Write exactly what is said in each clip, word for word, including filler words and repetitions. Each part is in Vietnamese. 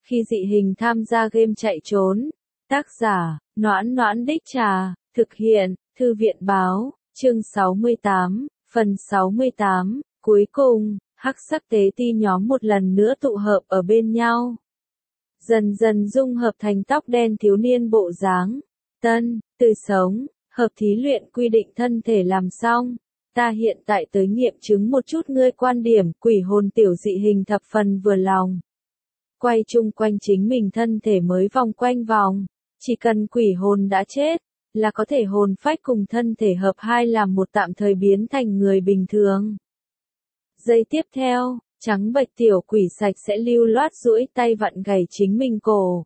Khi dị hình tham gia game chạy trốn. Tác giả, Noãn Noãn Đích Trà, thực hiện, Thư viện Báo, chương sáu mươi tám, phần sáu mươi tám, cuối cùng, hắc sắc tế ti nhóm một lần nữa tụ hợp ở bên nhau. Dần dần dung hợp thành tóc đen thiếu niên bộ dáng. Tân, từ sống, hợp thí luyện quy định thân thể làm xong. Ta hiện tại tới nghiệm chứng một chút ngươi quan điểm, quỷ hồn tiểu dị hình thập phần vừa lòng. Quay chung quanh chính mình thân thể mới vòng quanh vòng, chỉ cần quỷ hồn đã chết, là có thể hồn phách cùng thân thể hợp hai làm một tạm thời biến thành người bình thường. Giây tiếp theo, trắng bệch tiểu quỷ sạch sẽ lưu loát duỗi tay vặn gảy chính mình cổ.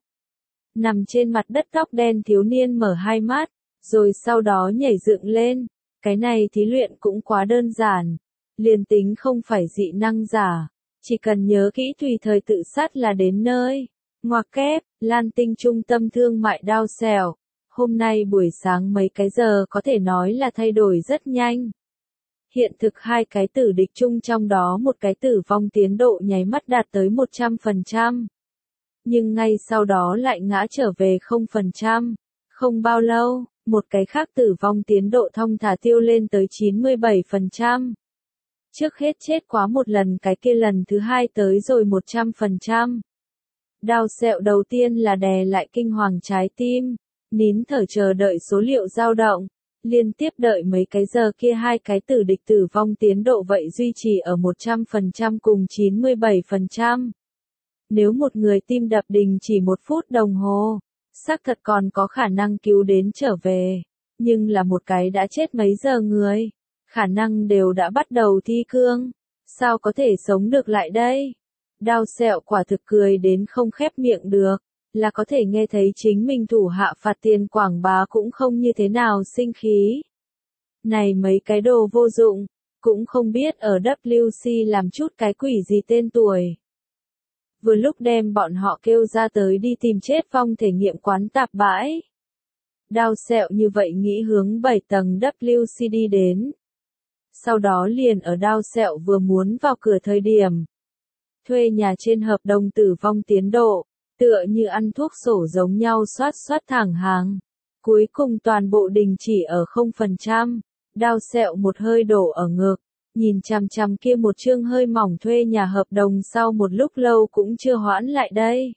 Nằm trên mặt đất tóc đen thiếu niên mở hai mắt, rồi sau đó nhảy dựng lên. Cái này thí luyện cũng quá đơn giản, liền tính không phải dị năng giả, chỉ cần nhớ kỹ tùy thời tự sát là đến nơi. Ngoặc kép, Lan Tinh trung tâm thương mại Đao Xẻo. Hôm nay buổi sáng mấy cái giờ có thể nói là thay đổi rất nhanh. Hiện thực hai cái tử địch chung trong đó một cái tử vong tiến độ nháy mắt đạt tới một trăm phần trăm. Nhưng ngay sau đó lại ngã trở về không phần trăm. Không bao lâu, một cái khác tử vong tiến độ thong thả tiêu lên tới chín mươi bảy phần trăm. Trước hết chết quá một lần cái kia lần thứ hai tới rồi một trăm phần trăm. Đao Xẻo đầu tiên là đè lại kinh hoàng trái tim, nín thở chờ đợi số liệu dao động, liên tiếp đợi mấy cái giờ kia hai cái tử địch tử vong tiến độ vậy duy trì ở một trăm phần trăm cùng chín mươi bảy phần trăm. Nếu một người tim đập đình chỉ một phút đồng hồ, xác thật còn có khả năng cứu đến trở về, nhưng là một cái đã chết mấy giờ người, khả năng đều đã bắt đầu thi cương, sao có thể sống được lại đây? Đao Xẻo quả thực cười đến không khép miệng được, là có thể nghe thấy chính mình thủ hạ phạt tiền quảng bá cũng không như thế nào sinh khí. Này mấy cái đồ vô dụng, cũng không biết ở W C làm chút cái quỷ gì tên tuổi. Vừa lúc đem bọn họ kêu ra tới đi tìm chết vong thể nghiệm quán tạp bãi. Đao Xẻo như vậy nghĩ hướng bảy tầng W C đi đến. Sau đó liền ở Đao Xẻo vừa muốn vào cửa thời điểm. Thuê nhà trên hợp đồng tử vong tiến độ, tựa như ăn thuốc sổ giống nhau xoát xoát thẳng hàng. Cuối cùng toàn bộ đình chỉ ở không phần trăm, Đao Xẻo một hơi đổ ở ngực, nhìn chằm chằm kia một chương hơi mỏng thuê nhà hợp đồng sau một lúc lâu cũng chưa hoãn lại đây.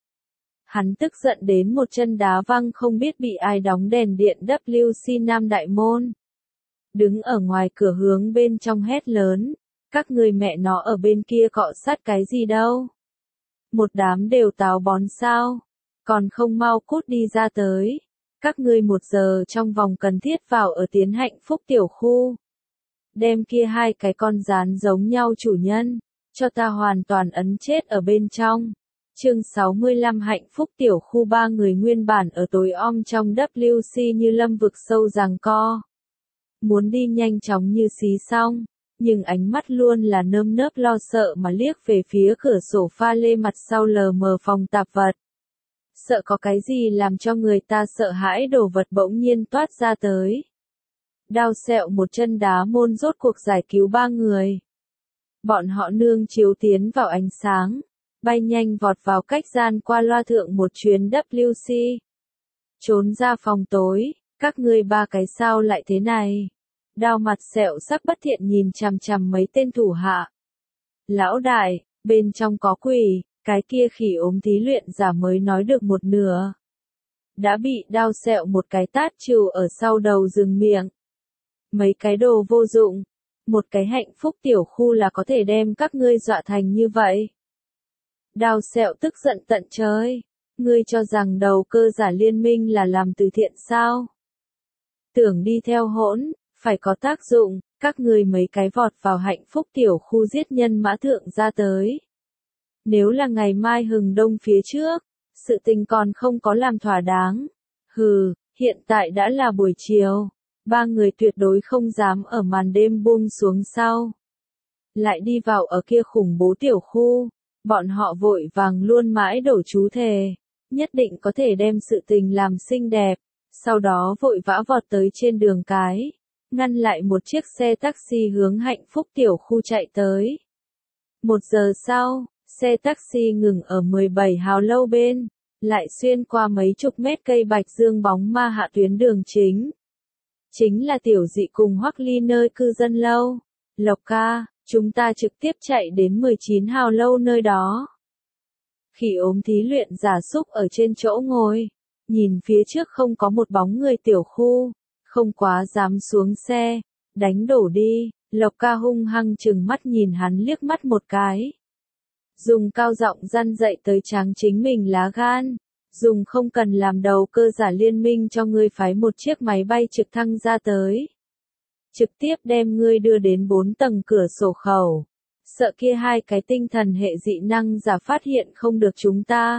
Hắn tức giận đến một chân đá văng không biết bị ai đóng đèn điện W C Nam Đại Môn. Đứng ở ngoài cửa hướng bên trong hét lớn, các người mẹ nó ở bên kia cọ sát cái gì đâu. Một đám đều táo bón sao, còn không mau cút đi ra tới. Các ngươi một giờ trong vòng cần thiết vào ở Tiến Hạnh Phúc tiểu khu. Đem kia hai cái con rán giống nhau chủ nhân, cho ta hoàn toàn ấn chết ở bên trong. Chương sáu mươi lăm Hạnh Phúc tiểu khu ba người nguyên bản ở tối om trong W C như lâm vực sâu giằng co. Muốn đi nhanh chóng như xí xong, nhưng ánh mắt luôn là nơm nớp lo sợ mà liếc về phía cửa sổ pha lê mặt sau lờ mờ phòng tạp vật. Sợ có cái gì làm cho người ta sợ hãi đồ vật bỗng nhiên toát ra tới. Đao Xẻo một chân đá môn rốt cuộc giải cứu ba người. Bọn họ nương chiếu tiến vào ánh sáng, bay nhanh vọt vào cách gian qua loa thượng một chuyến W C. Trốn ra phòng tối, các ngươi ba cái sao lại thế này? Đao mặt Xẻo sắc bất thiện nhìn chằm chằm mấy tên thủ hạ. Lão đại, bên trong có quỷ, cái kia khỉ ốm thí luyện giả mới nói được một nửa. Đã bị Đao Xẻo một cái tát trừ ở sau đầu dừng miệng. Mấy cái đồ vô dụng, một cái hạnh phúc tiểu khu là có thể đem các ngươi dọa thành như vậy. Đao Xẻo tức giận tận trời, ngươi cho rằng đầu cơ giả liên minh là làm từ thiện sao? Tưởng đi theo hỗn, phải có tác dụng, các ngươi mấy cái vọt vào hạnh phúc tiểu khu giết nhân mã thượng ra tới. Nếu là ngày mai hừng đông phía trước, sự tình còn không có làm thỏa đáng. Hừ, hiện tại đã là buổi chiều, ba người tuyệt đối không dám ở màn đêm buông xuống sau. Lại đi vào ở kia khủng bố tiểu khu, bọn họ vội vàng luôn mãi đổ chú thề, nhất định có thể đem sự tình làm xinh đẹp, sau đó vội vã vọt tới trên đường cái, ngăn lại một chiếc xe taxi hướng hạnh phúc tiểu khu chạy tới. Một giờ sau, Xe taxi ngừng ở mười bảy hào lâu bên, lại xuyên qua mấy chục mét cây bạch dương bóng ma hạ tuyến đường chính. Chính là Tiểu Dị cùng Hoắc Ly nơi cư dân lâu. Lộc ca, chúng ta trực tiếp chạy đến mười chín hào lâu nơi đó. Khỉ ốm thí luyện giả súc ở trên chỗ ngồi, nhìn phía trước không có một bóng người tiểu khu, không quá dám xuống xe, đánh đổ đi. Lộc ca hung hăng chừng mắt nhìn hắn liếc mắt một cái. Dùng cao giọng răn dạy tới tráng chính mình lá gan. Dùng không cần làm đầu cơ giả liên minh cho ngươi phái một chiếc máy bay trực thăng ra tới. Trực tiếp đem ngươi đưa đến bốn tầng cửa sổ khẩu. Sợ kia hai cái tinh thần hệ dị năng giả phát hiện không được chúng ta.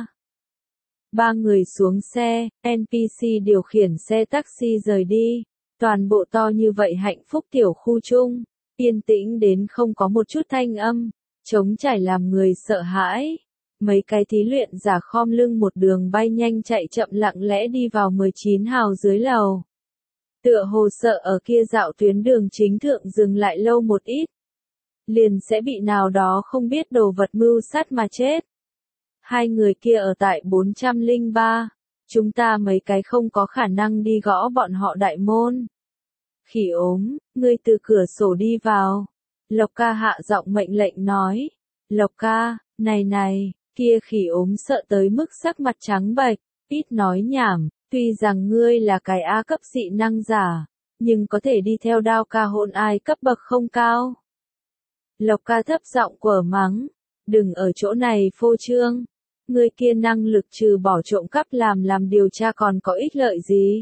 Ba người xuống xe, en pê xê điều khiển xe taxi rời đi. Toàn bộ to như vậy hạnh phúc tiểu khu chung, yên tĩnh đến không có một chút thanh âm, trống trải làm người sợ hãi. Mấy cái thí luyện giả khom lưng một đường bay nhanh chạy chậm lặng lẽ đi vào mười chín hào dưới lầu. Tựa hồ sợ ở kia dạo tuyến đường chính thượng dừng lại lâu một ít. Liền sẽ bị nào đó không biết đồ vật mưu sát mà chết. Hai người kia ở tại bốn trăm lẻ ba. Chúng ta mấy cái không có khả năng đi gõ bọn họ đại môn. Khỉ ốm, ngươi từ cửa sổ đi vào. Lộc ca hạ giọng mệnh lệnh nói. Lộc ca, này này, kia khỉ ốm sợ tới mức sắc mặt trắng bệch, ít nói nhảm, tuy rằng ngươi là cái A cấp dị năng giả, nhưng có thể đi theo đao ca hôn ai cấp bậc không cao. Lộc ca thấp giọng quở mắng, đừng ở chỗ này phô trương, ngươi kia năng lực trừ bỏ trộm cắp làm làm điều tra còn có ích lợi gì.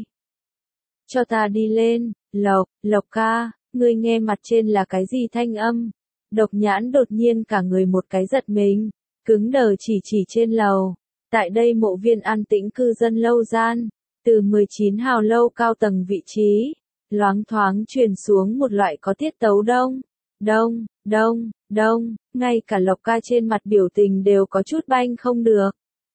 Cho ta đi lên, Lộc, Lộc ca, ngươi nghe mặt trên là cái gì thanh âm. Độc Nhãn đột nhiên cả người một cái giật mình, cứng đờ chỉ chỉ trên lầu. Tại đây mộ viên an tĩnh cư dân lâu gian, từ mười chín hào lâu cao tầng vị trí, loáng thoáng truyền xuống một loại có tiết tấu đông, đông, đông, đông, ngay cả Lộc ca trên mặt biểu tình đều có chút banh không được.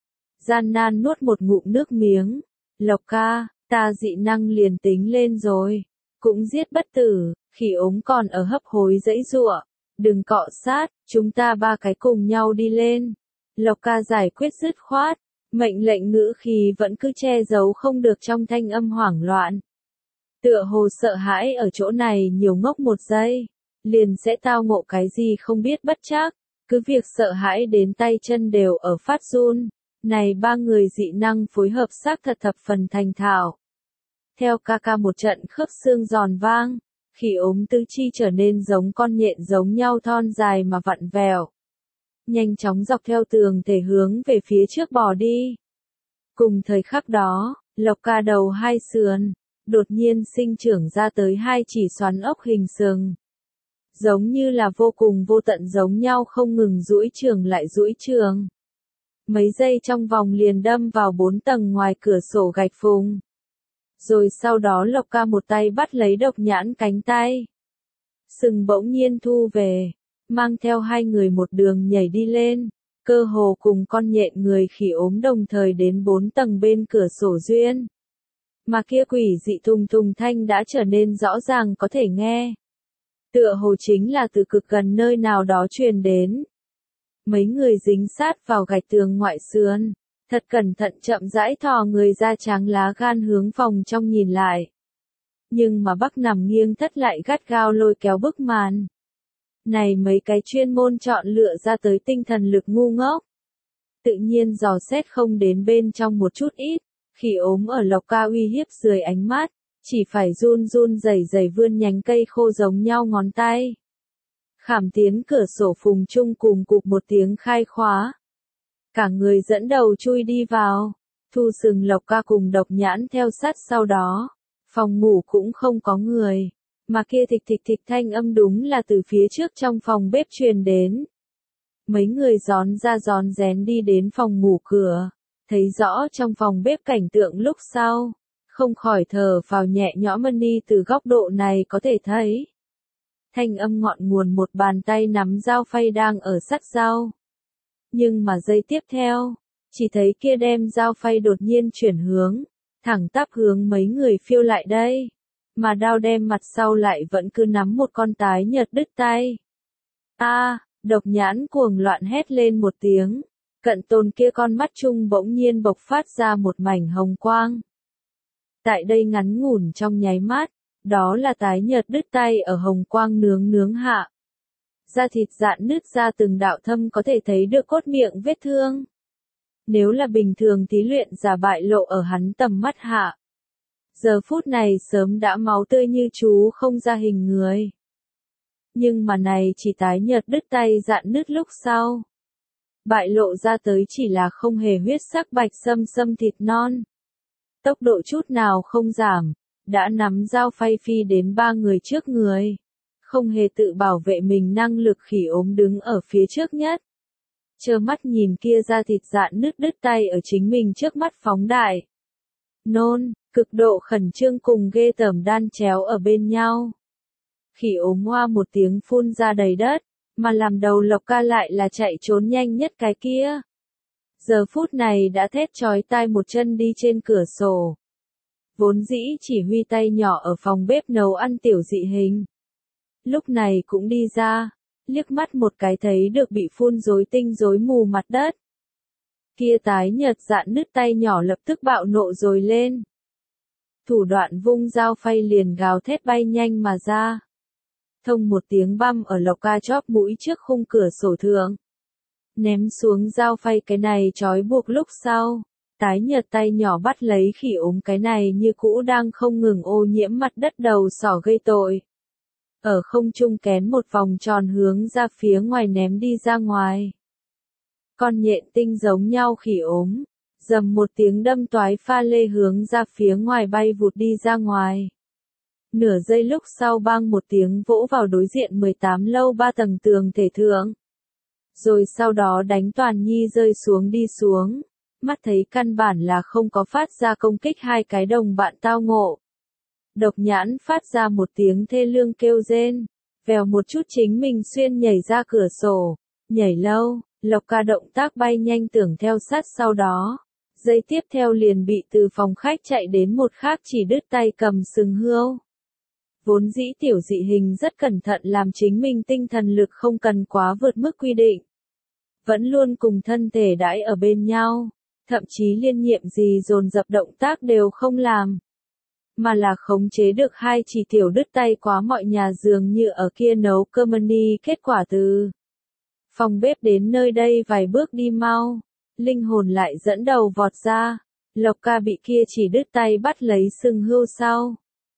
Gian nan nuốt một ngụm nước miếng, Lộc ca, ta dị năng liền tính lên rồi, cũng giết bất tử, khỉ ốm còn ở hấp hối dãy giụa, đừng cọ sát, chúng ta ba cái cùng nhau đi lên. Lộc ca giải quyết dứt khoát, mệnh lệnh ngữ khí vẫn cứ che giấu không được trong thanh âm hoảng loạn. Tựa hồ sợ hãi ở chỗ này nhiều ngốc một giây, liền sẽ tao ngộ cái gì không biết bất trắc, cứ việc sợ hãi đến tay chân đều ở phát run. Này ba người dị năng phối hợp xác thật thập phần thành thạo. Theo ca ca một trận khớp xương giòn vang, khỉ ốm tứ chi trở nên giống con nhện giống nhau thon dài mà vặn vẹo. Nhanh chóng dọc theo tường thể hướng về phía trước bò đi. Cùng thời khắc đó, Lộc ca đầu hai sườn, đột nhiên sinh trưởng ra tới hai chỉ xoắn ốc hình sừng. Giống như là vô cùng vô tận giống nhau không ngừng duỗi trường lại duỗi trường. Mấy giây trong vòng liền đâm vào bốn tầng ngoài cửa sổ gạch phùng. Rồi sau đó Lộc ca một tay bắt lấy Độc Nhãn cánh tay. Sừng bỗng nhiên thu về, mang theo hai người một đường nhảy đi lên, cơ hồ cùng con nhện người khỉ ốm đồng thời đến bốn tầng bên cửa sổ duyên. Mà kia quỷ dị thùng thùng thanh đã trở nên rõ ràng có thể nghe. Tựa hồ chính là từ cực gần nơi nào đó truyền đến. Mấy người dính sát vào gạch tường ngoại sườn, thật cẩn thận chậm rãi thò người ra tráng lá gan hướng phòng trong nhìn lại. Nhưng mà Bắc nằm nghiêng thất lại gắt gao lôi kéo bức màn. Này mấy cái chuyên môn chọn lựa ra tới tinh thần lực ngu ngốc. Tự nhiên dò xét không đến bên trong một chút ít, khỉ ốm ở Lộc ca uy hiếp dưới ánh mắt, chỉ phải run run rẩy rẩy vươn nhánh cây khô giống nhau ngón tay. Khảm tiến cửa sổ phùng chung cùng cụp một tiếng khai khóa. Cả người dẫn đầu chui đi vào, thu sừng Lộc ca cùng Độc Nhãn theo sát sau đó. Phòng ngủ cũng không có người, mà kia thịch thịch thịch thanh âm đúng là từ phía trước trong phòng bếp truyền đến. Mấy người gión ra gión rén đi đến phòng ngủ cửa, thấy rõ trong phòng bếp cảnh tượng lúc sau, không khỏi thở phào nhẹ nhõm đi từ góc độ này có thể thấy. Thanh âm ngọn nguồn một bàn tay nắm dao phay đang ở sắt dao. Nhưng mà giây tiếp theo, chỉ thấy kia đem dao phay đột nhiên chuyển hướng, thẳng tắp hướng mấy người phiêu lại đây. Mà đao đem mặt sau lại vẫn cứ nắm một con tái nhợt đứt tay. A, Độc Nhãn cuồng loạn hét lên một tiếng. Cận Tôn kia con mắt trung bỗng nhiên bộc phát ra một mảnh hồng quang. Tại đây ngắn ngủn trong nháy mắt, đó là tái nhợt đứt tay ở hồng quang nướng nướng hạ. Da thịt rạn nứt ra từng đạo thâm có thể thấy được cốt miệng vết thương. Nếu là bình thường thí luyện giả bại lộ ở hắn tầm mắt hạ. Giờ phút này sớm đã máu tươi như chú không ra hình người. Nhưng mà này chỉ tái nhợt đứt tay rạn nứt lúc sau. Bại lộ ra tới chỉ là không hề huyết sắc bạch sâm sâm thịt non. Tốc độ chút nào không giảm, đã nắm dao phay phi đến ba người trước người. Không hề tự bảo vệ mình năng lực khỉ ốm đứng ở phía trước nhất. Trơ mắt nhìn kia ra thịt rạn nứt đứt tay ở chính mình trước mắt phóng đại. Nôn, cực độ khẩn trương cùng ghê tởm đan chéo ở bên nhau. Khỉ ốm hoa một tiếng phun ra đầy đất, mà làm đầu Lộc Ca lại là chạy trốn nhanh nhất cái kia. Giờ phút này đã thét chói tai một chân đi trên cửa sổ. Vốn dĩ chỉ huy tay nhỏ ở phòng bếp nấu ăn tiểu dị hình. Lúc này cũng đi ra, liếc mắt một cái thấy được bị phun rối tinh rối mù mặt đất. Kia tái nhợt rạn nứt tay nhỏ lập tức bạo nộ rồi lên. Thủ đoạn vung dao phay liền gào thét bay nhanh mà ra. Thông một tiếng băm ở Lộc Ca chóp mũi trước khung cửa sổ thượng. Ném xuống dao phay cái này trói buộc lúc sau. Tái nhợt tay nhỏ bắt lấy khỉ ốm cái này như cũ đang không ngừng ô nhiễm mặt đất đầu sỏ gây tội. Ở không trung kén một vòng tròn hướng ra phía ngoài ném đi ra ngoài. Con nhện tinh giống nhau khỉ ốm, dầm một tiếng đâm toái pha lê hướng ra phía ngoài bay vụt đi ra ngoài. Nửa giây lúc sau bang một tiếng vỗ vào đối diện mười tám lâu ba tầng tường thể thượng. Rồi sau đó đánh toàn nhi rơi xuống đi xuống. Mắt thấy căn bản là không có phát ra công kích hai cái đồng bạn tao ngộ. Độc Nhãn phát ra một tiếng thê lương kêu rên, vèo một chút chính mình xuyên nhảy ra cửa sổ, nhảy lâu, Lộc Ca động tác bay nhanh tưởng theo sát sau đó. Giây tiếp theo liền bị từ phòng khách chạy đến một khác chỉ đứt tay cầm sừng hươu. Vốn dĩ tiểu dị hình rất cẩn thận làm chính mình tinh thần lực không cần quá vượt mức quy định. Vẫn luôn cùng thân thể đãi ở bên nhau. Thậm chí liên nhiệm gì dồn dập động tác đều không làm. Mà là khống chế được hai chỉ tiểu đứt tay quá mọi nhà dường như ở kia nấu cơm ni kết quả từ. Phòng bếp đến nơi đây vài bước đi mau. Linh hồn lại dẫn đầu vọt ra. Lộc Ca bị kia chỉ đứt tay bắt lấy sừng hươu sau.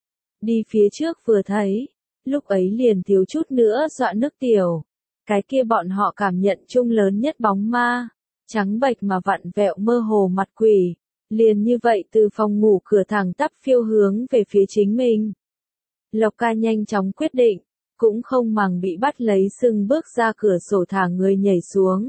Đi phía trước vừa thấy. Lúc ấy liền thiếu chút nữa dọa nước tiểu. Cái kia bọn họ cảm nhận chung lớn nhất bóng ma. Trắng bệch mà vặn vẹo mơ hồ mặt quỷ, liền như vậy từ phòng ngủ cửa thẳng tắp phiêu hướng về phía chính mình. Lộc Ca nhanh chóng quyết định, cũng không màng bị bắt lấy sừng bước ra cửa sổ thả người nhảy xuống.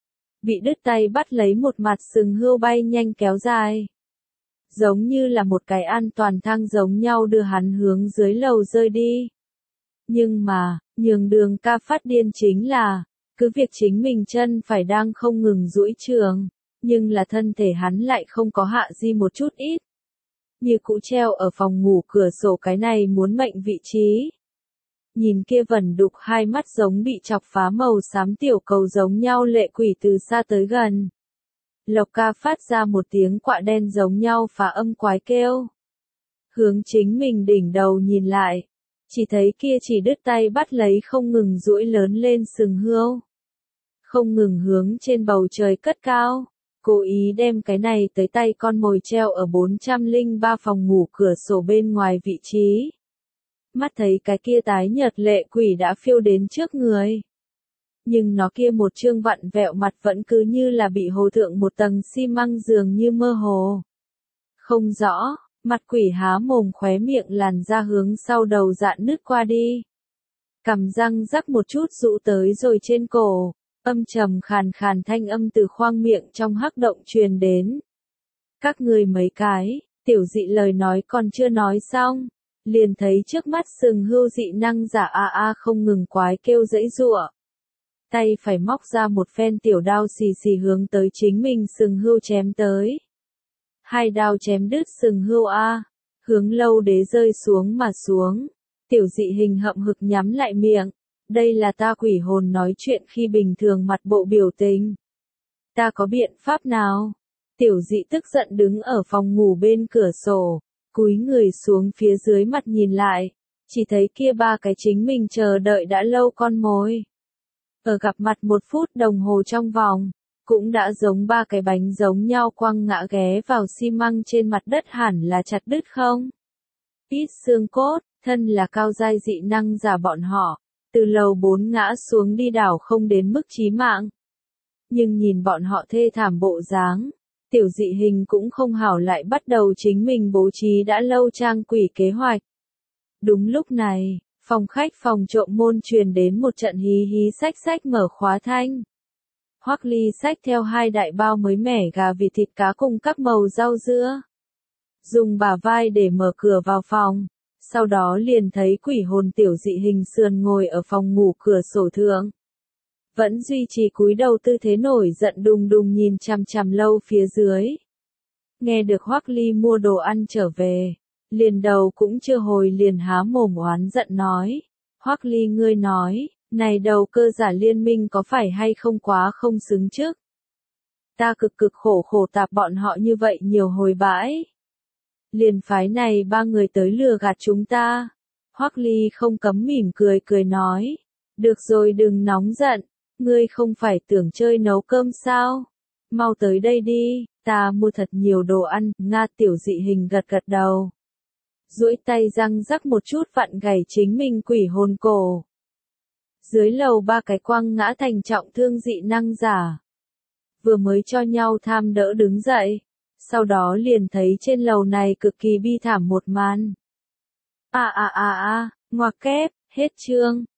Bị đứt tay bắt lấy một mặt sừng hươu bay nhanh kéo dài. Giống như là một cái an toàn thang giống nhau đưa hắn hướng dưới lầu rơi đi. Nhưng mà, nhường Đường Ca phát điên chính là, cứ việc chính mình chân phải đang không ngừng duỗi trường, nhưng là thân thể hắn lại không có hạ di một chút ít. Như cũ treo ở phòng ngủ cửa sổ cái này muốn mệnh vị trí. Nhìn kia vẩn đục hai mắt giống bị chọc phá màu xám tiểu cầu giống nhau lệ quỷ từ xa tới gần. Lộc Ca phát ra một tiếng quạ đen giống nhau phá âm quái kêu. Hướng chính mình đỉnh đầu nhìn lại. Chỉ thấy kia chỉ đứt tay bắt lấy không ngừng duỗi lớn lên sừng hươu. Không ngừng hướng trên bầu trời cất cao. Cố ý đem cái này tới tay con mồi treo ở bốn trăm lẻ ba phòng ngủ cửa sổ bên ngoài vị trí. Mắt thấy cái kia tái nhợt lệ quỷ đã phiêu đến trước người. Nhưng nó kia một trương vặn vẹo mặt vẫn cứ như là bị hồ thượng một tầng xi măng dường như mơ hồ. Không rõ, mặt quỷ há mồm khóe miệng làn ra hướng sau đầu dạn nứt qua đi. Cằm răng rắc một chút rũ tới rồi trên cổ. Âm trầm khàn khàn thanh âm từ khoang miệng trong hắc động truyền đến. Các người mấy cái, tiểu dị lời nói còn chưa nói xong. Liền thấy trước mắt sừng hươu dị năng giả a a không ngừng quái kêu dãy giụa. Tay phải móc ra một phen tiểu đao xì xì hướng tới chính mình sừng hươu chém tới. Hai đao chém đứt sừng hươu a, hướng lâu đế rơi xuống mà xuống. Tiểu dị hình hậm hực nhắm lại miệng. Đây là ta quỷ hồn nói chuyện khi bình thường mặt bộ biểu tình. Ta có biện pháp nào? Tiểu dị tức giận đứng ở phòng ngủ bên cửa sổ, cúi người xuống phía dưới mặt nhìn lại, chỉ thấy kia ba cái chính mình chờ đợi đã lâu con mồi. Ở gặp mặt một phút đồng hồ trong vòng, cũng đã giống ba cái bánh giống nhau quăng ngã ghé vào xi măng trên mặt đất hẳn là chặt đứt không? Ít xương cốt, thân là cao giai dị năng giả bọn họ, từ lầu bốn ngã xuống đi đảo không đến mức chí mạng. Nhưng nhìn bọn họ thê thảm bộ dáng, tiểu dị hình cũng không hảo lại bắt đầu chính mình bố trí đã lâu trang quỷ kế hoạch. Đúng lúc này, phòng khách phòng trộm môn truyền đến một trận hí hí xách xách mở khóa thanh. Hoắc Ly xách theo hai đại bao mới mẻ gà vịt thịt cá cùng các màu rau dưa. Dùng bả vai để mở cửa vào phòng, sau đó liền thấy quỷ hồn tiểu dị hình sườn ngồi ở phòng ngủ cửa sổ thượng. Vẫn duy trì cúi đầu tư thế nổi giận đùng đùng nhìn chằm chằm lâu phía dưới. Nghe được Hoắc Ly mua đồ ăn trở về, liền đầu cũng chưa hồi liền há mồm oán giận nói. Hoắc Ly ngươi nói, này đầu cơ giả liên minh có phải hay không quá không xứng trước? Ta cực cực khổ khổ tạp bọn họ như vậy nhiều hồi bãi. Liền phái này ba người tới lừa gạt chúng ta. Hoắc Ly không cấm mỉm cười cười nói. Được rồi đừng nóng giận, ngươi không phải tưởng chơi nấu cơm sao? Mau tới đây đi, ta mua thật nhiều đồ ăn. Nga tiểu dị hình gật gật đầu. Duỗi tay răng rắc một chút vặn gảy chính mình quỷ hồn cổ. Dưới lầu ba cái quăng ngã thành trọng thương dị năng giả. Vừa mới cho nhau tham đỡ đứng dậy. Sau đó liền thấy trên lầu này cực kỳ bi thảm một màn. À à à à, ngoặc kép, hết chương.